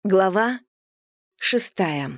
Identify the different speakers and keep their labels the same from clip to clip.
Speaker 1: Глава 6.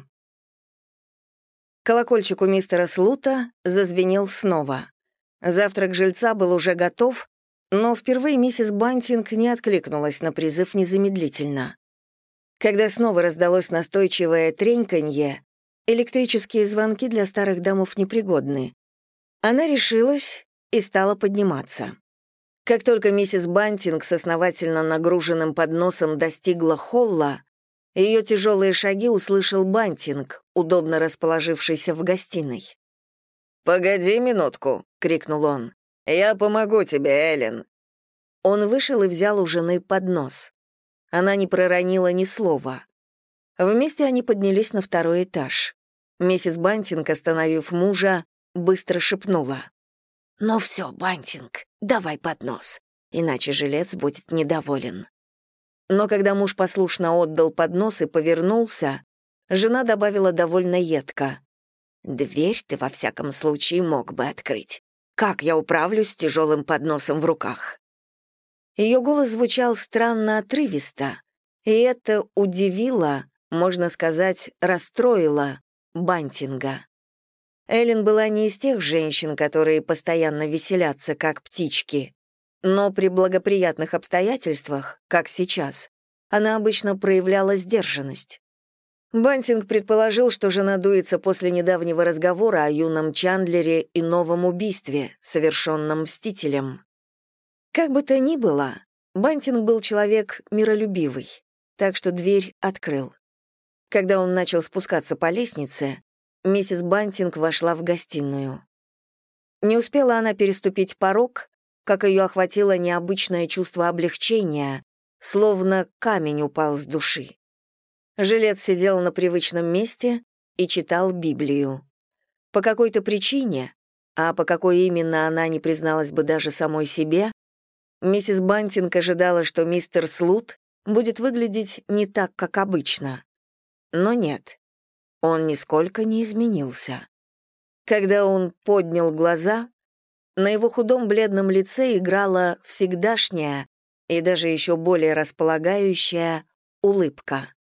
Speaker 1: Колокольчик у мистера Слута зазвенел снова. Завтрак жильца был уже готов, но впервые миссис Бантинг не откликнулась на призыв незамедлительно. Когда снова раздалось настойчивое треньканье, электрические звонки для старых домов непригодны. Она решилась и стала подниматься. Как только миссис Бантинг с основательно нагруженным подносом достигла холла, ее тяжелые шаги услышал Бантинг, удобно расположившийся в гостиной. «Погоди минутку», — крикнул он. «Я помогу тебе, Эллен». Он вышел и взял у жены поднос. Она не проронила ни слова. Вместе они поднялись на второй этаж. Миссис Бантинг, остановив мужа, быстро шепнула. «Ну все, Бантинг, давай поднос, иначе жилец будет недоволен». Но когда муж послушно отдал поднос и повернулся, жена добавила довольно едко. «Дверь ты, во всяком случае, мог бы открыть. Как я управлюсь с тяжелым подносом в руках?» Ее голос звучал странно отрывисто, и это удивило, можно сказать, расстроило Бантинга. Эллен была не из тех женщин, которые постоянно веселятся, как птички. Но при благоприятных обстоятельствах, как сейчас, она обычно проявляла сдержанность. Бантинг предположил, что жена дуется после недавнего разговора о юном Чандлере и новом убийстве, совершенном Мстителем. Как бы то ни было, Бантинг был человек миролюбивый, так что дверь открыл. Когда он начал спускаться по лестнице, миссис Бантинг вошла в гостиную. Не успела она переступить порог, как ее охватило необычное чувство облегчения, словно камень упал с души. Жилец сидел на привычном месте и читал Библию. По какой-то причине, а по какой именно она не призналась бы даже самой себе, миссис Бантинг ожидала, что мистер Слут будет выглядеть не так, как обычно. Но нет, он нисколько не изменился. Когда он поднял глаза, на его худом бледном лице играла всегдашняя и даже еще более располагающая улыбка.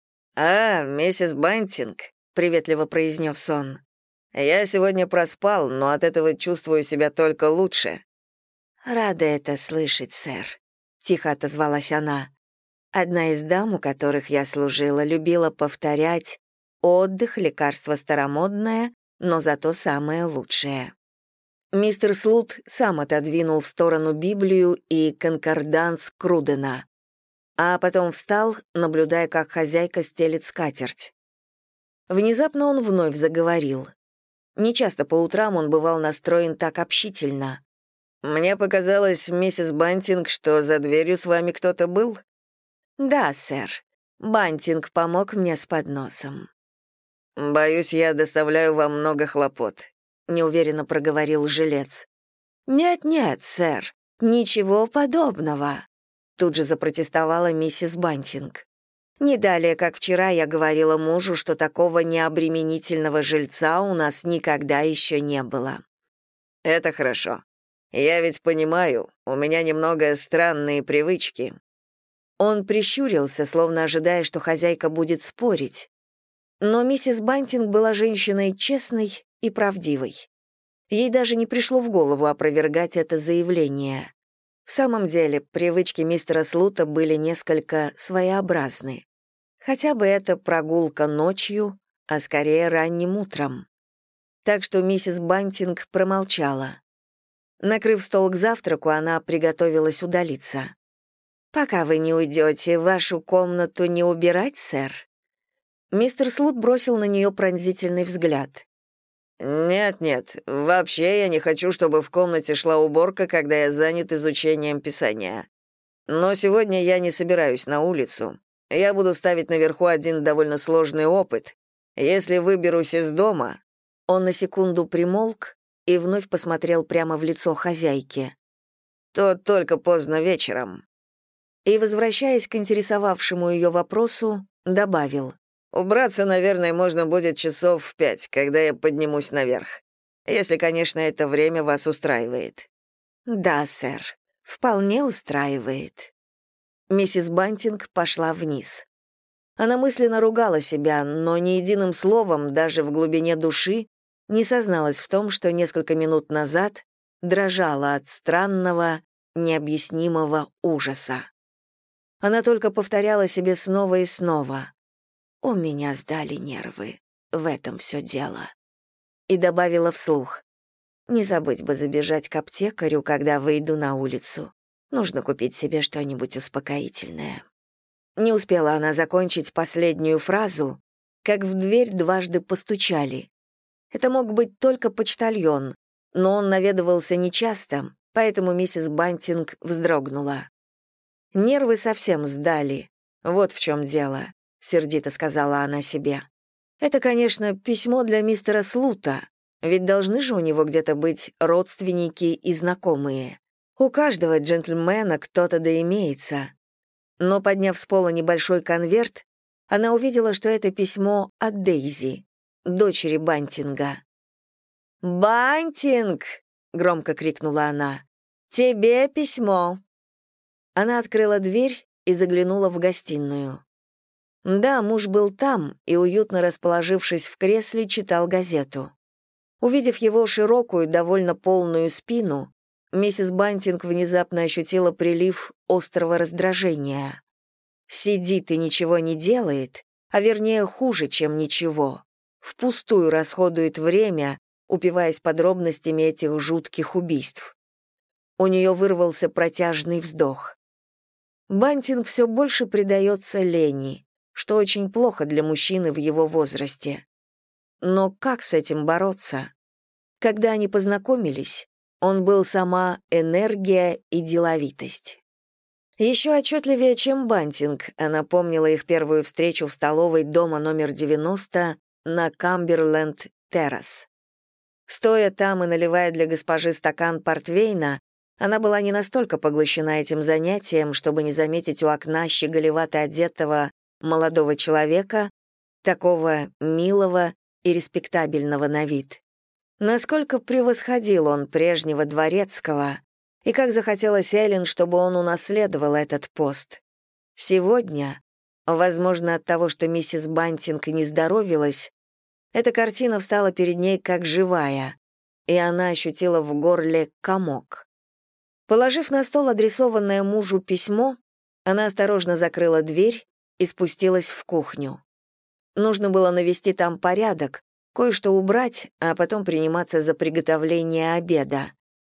Speaker 1: «А, миссис Бантинг», — приветливо произнес он, — «я сегодня проспал, но от этого чувствую себя только лучше». «Рада это слышать, сэр», — тихо отозвалась она. «Одна из дам, у которых я служила, любила повторять: отдых — лекарство старомодное, но зато самое лучшее». Мистер Слут сам отодвинул в сторону Библию и конкорданс Крудена, а потом встал, наблюдая, как хозяйка стелит скатерть. Внезапно он вновь заговорил. Нечасто по утрам он бывал настроен так общительно. «Мне показалось, миссис Бантинг, что за дверью с вами кто-то был?» «Да, сэр. Бантинг помог мне с подносом». «Боюсь, я доставляю вам много хлопот», — неуверенно проговорил жилец. «Нет-нет, сэр, ничего подобного», — тут же запротестовала миссис Бантинг. «Не далее, как вчера, я говорила мужу, что такого необременительного жильца у нас никогда еще не было». «Это хорошо. Я ведь понимаю, у меня немного странные привычки». Он прищурился, словно ожидая, что хозяйка будет спорить. Но миссис Бантинг была женщиной честной и правдивой. Ей даже не пришло в голову опровергать это заявление. В самом деле, привычки мистера Слута были несколько своеобразны. Хотя бы это прогулка ночью, а скорее ранним утром. Так что миссис Бантинг промолчала. Накрыв стол к завтраку, она приготовилась удалиться. «Пока вы не уйдете, вашу комнату не убирать, сэр?» Мистер Слут бросил на нее пронзительный взгляд. «Нет-нет, вообще я не хочу, чтобы в комнате шла уборка, когда я занят изучением Писания. Но сегодня я не собираюсь на улицу. Я буду ставить наверху один довольно сложный опыт. Если выберусь из дома...» Он на секунду примолк и вновь посмотрел прямо в лицо хозяйки. «То только поздно вечером». И, возвращаясь к интересовавшему ее вопросу, добавил. «Убраться, наверное, можно будет часов в 5, когда я поднимусь наверх. Если, конечно, это время вас устраивает». «Да, сэр, вполне устраивает». Миссис Бантинг пошла вниз. Она мысленно ругала себя, но ни единым словом, даже в глубине души, не созналась в том, что несколько минут назад дрожала от странного, необъяснимого ужаса. Она только повторяла себе снова и снова: «У меня сдали нервы, в этом все дело». И добавила вслух: «Не забыть бы забежать к аптекарю, когда выйду на улицу. Нужно купить себе что-нибудь успокоительное». Не успела она закончить последнюю фразу, как в дверь дважды постучали. Это мог быть только почтальон, но он наведывался нечасто, поэтому миссис Бантинг вздрогнула. «Нервы совсем сдали. Вот в чем дело», — сердито сказала она себе. «Это, конечно, письмо для мистера Слута, ведь должны же у него где-то быть родственники и знакомые. У каждого джентльмена кто-то да имеется». Но, подняв с пола небольшой конверт, она увидела, что это письмо от Дейзи, дочери Бантинга. «Бантинг!» — громко крикнула она. «Тебе письмо!» Она открыла дверь и заглянула в гостиную. Да, муж был там и, уютно расположившись в кресле, читал газету. Увидев его широкую, довольно полную спину, миссис Бантинг внезапно ощутила прилив острого раздражения. Сидит и ничего не делает, а вернее хуже, чем ничего. Впустую расходует время, упиваясь подробностями этих жутких убийств. У нее вырвался протяжный вздох. Бантинг все больше предается лени, что очень плохо для мужчины в его возрасте. Но как с этим бороться? Когда они познакомились, он был сама энергия и деловитость. Еще отчетливее, чем Бантинг, она помнила их первую встречу в столовой дома номер 90 на Камберленд-террас. Стоя там и наливая для госпожи стакан портвейна, она была не настолько поглощена этим занятием, чтобы не заметить у окна щеголевато одетого молодого человека, такого милого и респектабельного на вид. Насколько превосходил он прежнего дворецкого, и как захотелось Эллен, чтобы он унаследовал этот пост. Сегодня, возможно, от того, что миссис Бантинг не здоровилась, эта картина встала перед ней как живая, и она ощутила в горле комок. Положив на стол адресованное мужу письмо, она осторожно закрыла дверь и спустилась в кухню. Нужно было навести там порядок, кое-что убрать, а потом приниматься за приготовление обеда.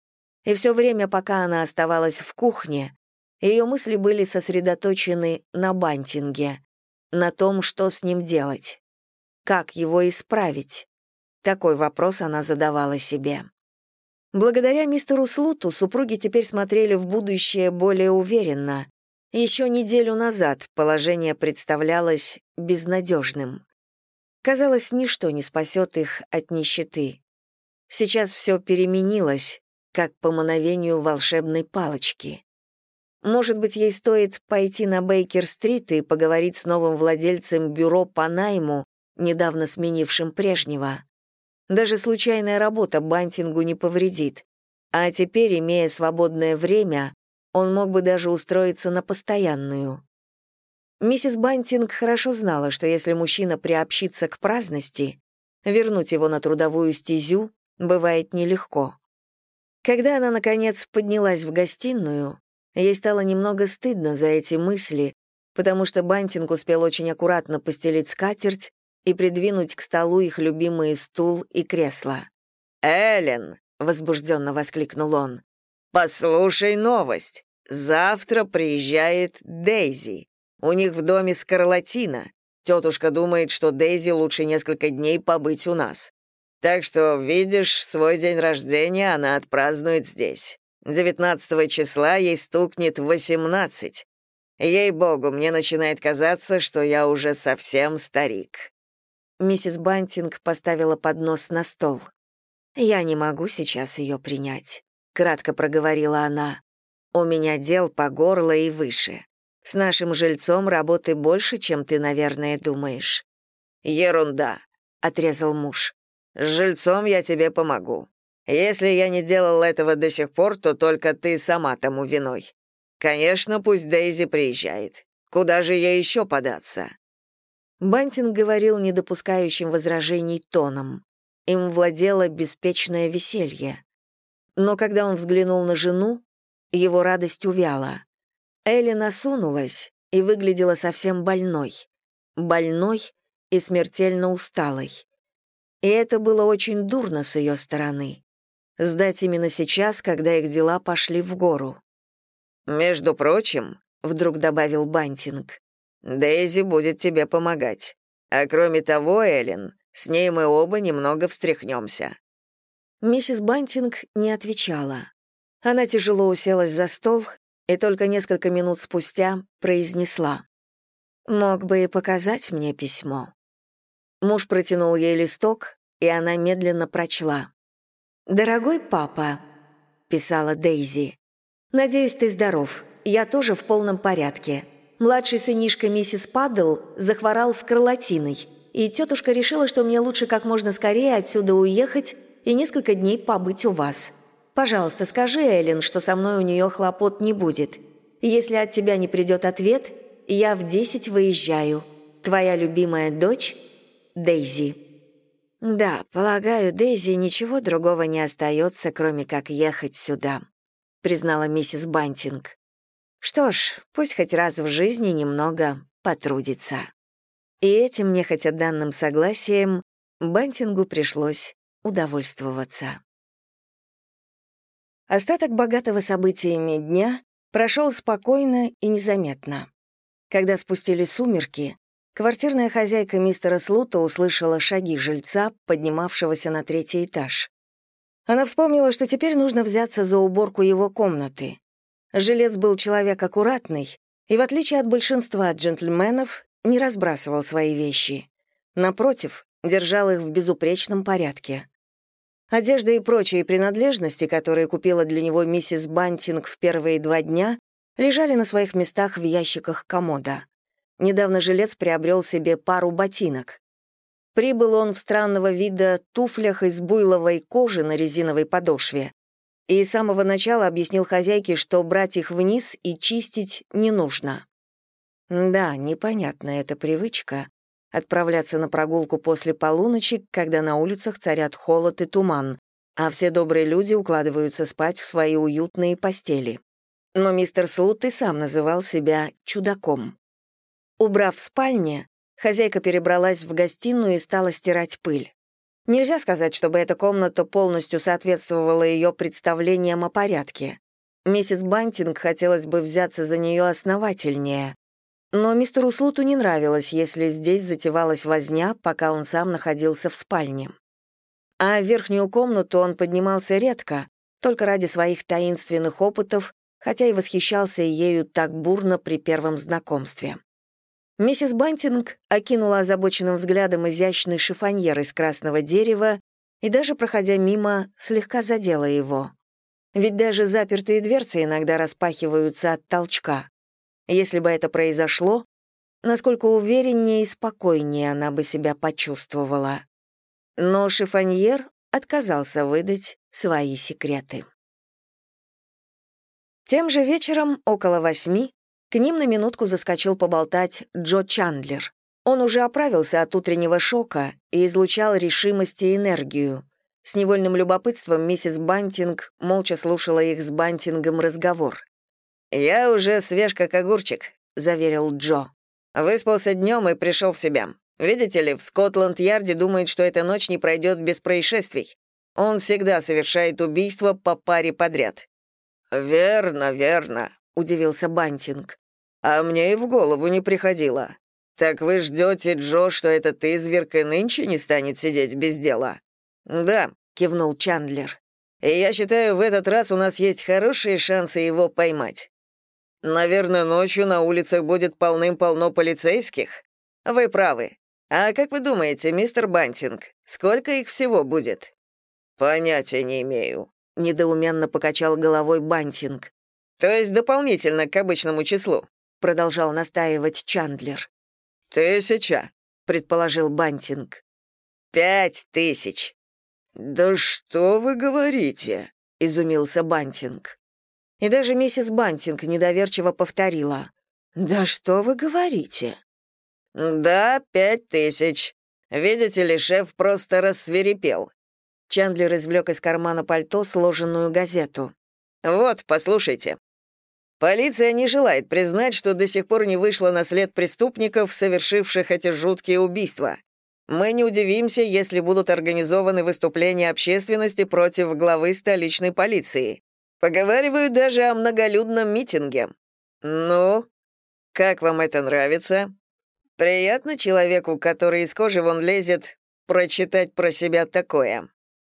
Speaker 1: И все время, пока она оставалась в кухне, ее мысли были сосредоточены на Бантинге, на том, что с ним делать, как его исправить. Такой вопрос она задавала себе. Благодаря мистеру Слуту супруги теперь смотрели в будущее более уверенно. Еще неделю назад положение представлялось безнадежным. Казалось, ничто не спасет их от нищеты. Сейчас все переменилось, как по мановению волшебной палочки. Может быть, ей стоит пойти на Бейкер-стрит и поговорить с новым владельцем бюро по найму, недавно сменившим прежнего. Даже случайная работа Бантингу не повредит. А теперь, имея свободное время, он мог бы даже устроиться на постоянную. Миссис Бантинг хорошо знала, что если мужчина приобщится к праздности, вернуть его на трудовую стезю бывает нелегко. Когда она, наконец, поднялась в гостиную, ей стало немного стыдно за эти мысли, потому что Бантинг успел очень аккуратно постелить скатерть и придвинуть к столу их любимые стул и кресло. «Эллен!» — возбужденно воскликнул он. «Послушай новость. Завтра приезжает Дейзи. У них в доме скарлатина. Тетушка думает, что Дейзи лучше несколько дней побыть у нас. Так что, видишь, свой день рождения она отпразднует здесь. 19 числа ей стукнет 18. Ей-богу, мне начинает казаться, что я уже совсем старик». Миссис Бантинг поставила поднос на стол. «Я не могу сейчас ее принять», — кратко проговорила она. «У меня дел по горло и выше. С нашим жильцом работы больше, чем ты, наверное, думаешь». «Ерунда», — отрезал муж. «С жильцом я тебе помогу. Если я не делал этого до сих пор, то только ты сама тому виной. Конечно, пусть Дейзи приезжает. Куда же ей еще податься?» Бантинг говорил не допускающим возражений тоном. Им владело беспечное веселье. Но когда он взглянул на жену, его радость увяла. Эллен осунулась и выглядела совсем больной. Больной и смертельно усталой. И это было очень дурно с ее стороны. Сдать именно сейчас, когда их дела пошли в гору. «Между прочим», — вдруг добавил Бантинг, «Дейзи будет тебе помогать. А кроме того, Эллен, с ней мы оба немного встряхнемся». Миссис Бантинг не отвечала. Она тяжело уселась за стол и только несколько минут спустя произнесла: «Мог бы и показать мне письмо». Муж протянул ей листок, и она медленно прочла. «Дорогой папа», — писала Дейзи, — «надеюсь, ты здоров. Я тоже в полном порядке. Младший сынишка миссис Паддл захворал скарлатиной, и тетушка решила, что мне лучше как можно скорее отсюда уехать и несколько дней побыть у вас. Пожалуйста, скажи Эллен, что со мной у нее хлопот не будет. Если от тебя не придет ответ, я в 10 выезжаю. Твоя любимая дочь Дейзи». «Да, полагаю, Дейзи ничего другого не остается, кроме как ехать сюда», — признала миссис Бантинг. «Что ж, пусть хоть раз в жизни немного потрудится». И этим нехотя данным согласием Бантингу пришлось удовольствоваться. Остаток богатого событиями дня прошел спокойно и незаметно. Когда спустились сумерки, квартирная хозяйка мистера Слута услышала шаги жильца, поднимавшегося на 3-й этаж. Она вспомнила, что теперь нужно взяться за уборку его комнаты. Жилец был человек аккуратный и, в отличие от большинства джентльменов, не разбрасывал свои вещи. Напротив, держал их в безупречном порядке. Одежда и прочие принадлежности, которые купила для него миссис Бантинг в первые 2 дня, лежали на своих местах в ящиках комода. Недавно жилец приобрел себе пару ботинок. Прибыл он в странного вида туфлях из буйловой кожи на резиновой подошве и с самого начала объяснил хозяйке, что брать их вниз и чистить не нужно. Да, непонятная эта привычка — отправляться на прогулку после полуночи, когда на улицах царят холод и туман, а все добрые люди укладываются спать в свои уютные постели. Но мистер Слут и сам называл себя чудаком. Убрав в спальне, хозяйка перебралась в гостиную и стала стирать пыль. Нельзя сказать, чтобы эта комната полностью соответствовала ее представлениям о порядке. Миссис Бантинг хотелось бы взяться за нее основательнее, но мистеру Слуту не нравилось, если здесь затевалась возня, пока он сам находился в спальне. А в верхнюю комнату он поднимался редко, только ради своих таинственных опытов, хотя и восхищался ею так бурно при первом знакомстве. Миссис Бантинг окинула озабоченным взглядом изящный шифоньер из красного дерева и даже, проходя мимо, слегка задела его. Ведь даже запертые дверцы иногда распахиваются от толчка. Если бы это произошло, насколько увереннее и спокойнее она бы себя почувствовала. Но шифоньер отказался выдать свои секреты. Тем же вечером, около 8, к ним на минутку заскочил поболтать Джо Чандлер. Он уже оправился от утреннего шока и излучал решимость и энергию. С невольным любопытством миссис Бантинг молча слушала их с Бантингом разговор. «Я уже свеж как огурчик», — заверил Джо. «Выспался днем и пришел в себя. Видите ли, в Скотланд-Ярде думает, что эта ночь не пройдет без происшествий. Он всегда совершает убийства по паре подряд». «Верно, верно», — удивился Бантинг. «А мне и в голову не приходило. Так вы ждете, Джо, что этот изверг и нынче не станет сидеть без дела?» «Да», — кивнул Чандлер. «И я считаю, в этот раз у нас есть хорошие шансы его поймать». «Наверное, ночью на улицах будет полным-полно полицейских?» «Вы правы. А как вы думаете, мистер Бантинг, сколько их всего будет?» «Понятия не имею», — недоуменно покачал головой Бантинг. «То есть дополнительно к обычному числу?» — продолжал настаивать Чандлер. 1000, предположил Бантинг. 5000. «Да что вы говорите?» — изумился Бантинг. И даже миссис Бантинг недоверчиво повторила. «Да что вы говорите?»
Speaker 2: «Да, 5000. Видите ли, шеф просто рассвирепел».
Speaker 1: Чандлер извлек из кармана пальто сложенную газету.
Speaker 2: «Вот, послушайте. Полиция не желает признать, что до сих пор не вышла на след преступников, совершивших эти жуткие убийства. Мы не удивимся, если будут организованы выступления общественности против главы столичной полиции. Поговаривают даже о многолюдном митинге. Ну, как вам это нравится? Приятно человеку, который из кожи вон лезет, прочитать про себя такое?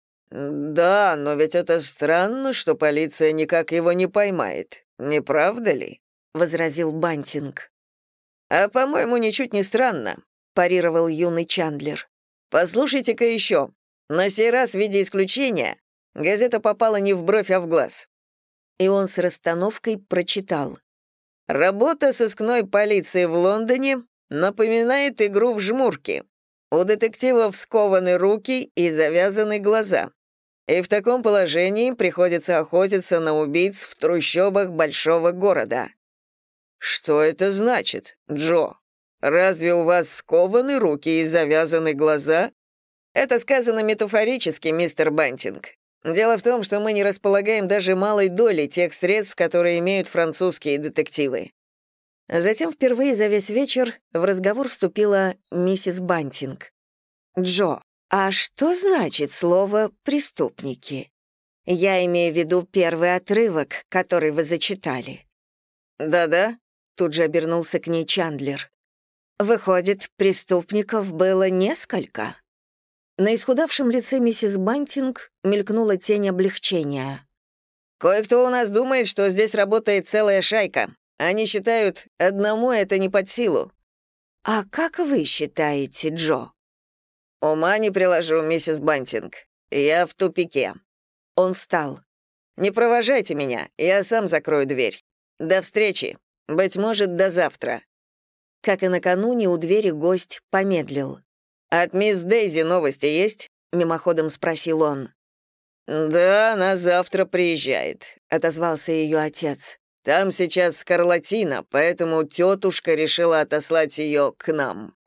Speaker 2: Да, но ведь это странно, что полиция никак его не поймает, не правда ли?
Speaker 1: Возразил Бантинг.
Speaker 2: А, по-моему, ничуть не странно, парировал юный Чандлер. Послушайте-ка еще. На сей раз, в виде исключения, газета попала не в бровь, а в глаз.
Speaker 1: И он с расстановкой прочитал.
Speaker 2: Работа сыскной полиции в Лондоне напоминает игру в жмурки. У детективов скованы руки и завязаны глаза. И в таком положении приходится охотиться на убийц в трущобах большого города. Что это значит, Джо? Разве у вас скованы руки и завязаны глаза? Это сказано метафорически, мистер Бантинг. Дело в том, что мы не располагаем даже малой долей тех средств, которые имеют французские детективы.
Speaker 1: Затем впервые за весь вечер в разговор вступила миссис Бантинг. «Джо, а что значит слово «преступники»? Я имею в виду первый отрывок, который вы зачитали».
Speaker 2: «Да-да», —
Speaker 1: тут же обернулся к ней Чандлер. «Выходит, преступников было несколько?» На исхудавшем лице миссис Бантинг мелькнула тень облегчения.
Speaker 2: «Кое-кто у нас думает, что здесь работает целая шайка. Они считают, одному это не под силу».
Speaker 1: «А как вы считаете, Джо?»
Speaker 2: «Ума не приложу, миссис Бантинг. Я в тупике».
Speaker 1: Он встал.
Speaker 2: «Не провожайте меня, я сам закрою дверь. До встречи. Быть может, до завтра».
Speaker 1: Как и накануне, у двери гость помедлил.
Speaker 2: «От мисс Дейзи новости есть?»
Speaker 1: — мимоходом спросил он.
Speaker 2: «Да, она завтра приезжает», — отозвался ее отец. «Там сейчас скарлатина, поэтому тетушка решила отослать ее к нам».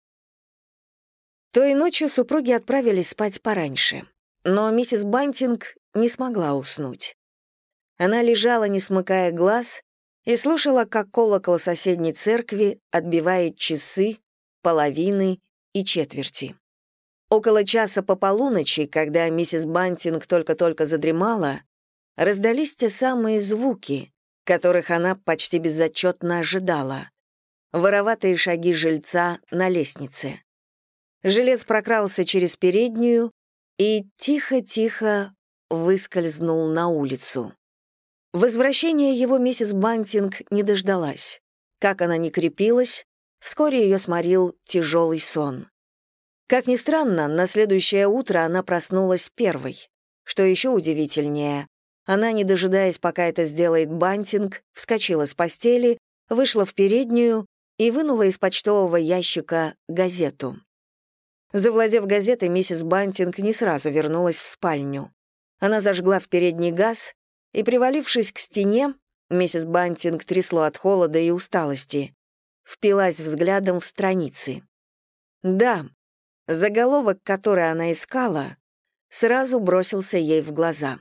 Speaker 1: Той ночью супруги отправились спать пораньше, но миссис Бантинг не смогла уснуть. Она лежала, не смыкая глаз, и слушала, как колокол соседней церкви отбивает часы, половины и четверти. Около часа по полуночи, когда миссис Бантинг только-только задремала, раздались те самые звуки, которых она почти безотчетно ожидала. Вороватые шаги жильца на лестнице. Жилец прокрался через переднюю и тихо-тихо выскользнул на улицу. Возвращения его миссис Бантинг не дождалась. Как она ни крепилась, вскоре ее сморил тяжелый сон. Как ни странно, на следующее утро она проснулась первой. Что еще удивительнее, она, не дожидаясь, пока это сделает Бантинг, вскочила с постели, вышла в переднюю и вынула из почтового ящика газету. Завладев газетой, миссис Бантинг не сразу вернулась в спальню. Она зажгла в передний газ и, привалившись к стене, миссис Бантинг трясло от холода и усталости, впилась взглядом в страницы. Да, заголовок, который она искала, сразу бросился ей в глаза.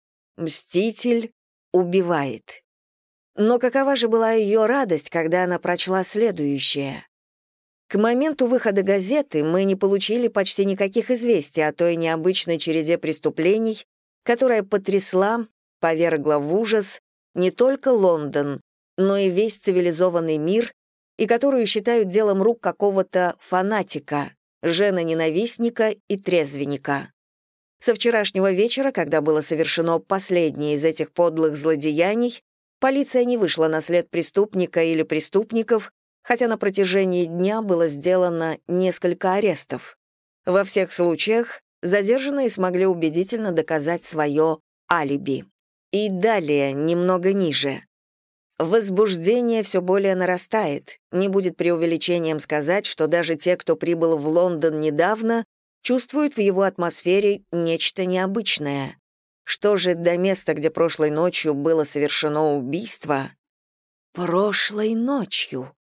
Speaker 1: «Мститель убивает». Но какова же была ее радость, когда она прочла следующее? К моменту выхода газеты мы не получили почти никаких известий о той необычной череде преступлений, которая потрясла, повергла в ужас не только Лондон, но и весь цивилизованный мир, и которую считают делом рук какого-то фанатика, жена-ненавистника и трезвенника. Со вчерашнего вечера, когда было совершено последнее из этих подлых злодеяний, полиция не вышла на след преступника или преступников, хотя на протяжении дня было сделано несколько арестов. Во всех случаях задержанные смогли убедительно доказать свое алиби. И далее, немного ниже. Возбуждение все более нарастает. Не будет преувеличением сказать, что даже те, кто прибыл в Лондон недавно, чувствуют в его атмосфере нечто необычное. Что же до места, где прошлой ночью было совершено убийство? Прошлой ночью.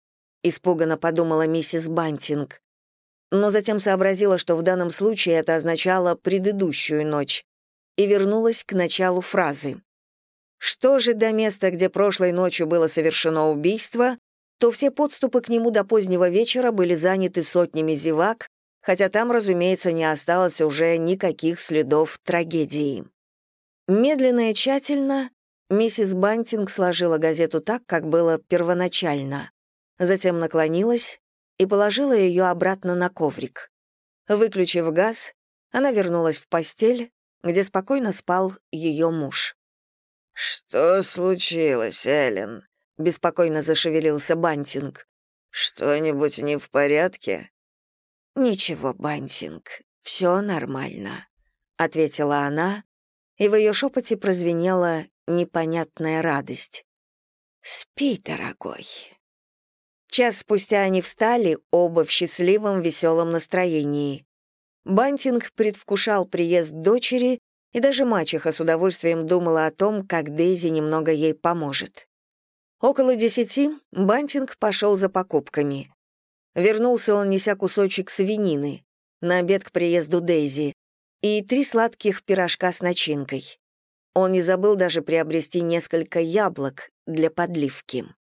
Speaker 1: испуганно подумала миссис Бантинг. Но затем сообразила, что в данном случае это означало предыдущую ночь, и вернулась к началу фразы. Что же до места, где прошлой ночью было совершено убийство, то все подступы к нему до позднего вечера были заняты сотнями зевак, хотя там, разумеется, не осталось уже никаких следов трагедии. Медленно и тщательно миссис Бантинг сложила газету так, как было первоначально, затем наклонилась и положила ее обратно на коврик. Выключив газ, она вернулась в постель, где спокойно спал ее муж.
Speaker 2: «Что случилось, Эллен?» — беспокойно зашевелился Бантинг. «Что-нибудь не в порядке?»
Speaker 1: «Ничего, Бантинг, все нормально», — ответила она, и в ее шепоте прозвенела непонятная радость. «Спи, дорогой». Час спустя они встали, оба в счастливом, веселом настроении. Бантинг предвкушал приезд дочери, и даже мачеха с удовольствием думала о том, как Дейзи немного ей поможет. Около 10 Бантинг пошел за покупками. Вернулся он, неся кусочек свинины, на обед к приезду Дейзи, и 3 сладких пирожка с начинкой. Он не забыл даже приобрести несколько яблок для подливки.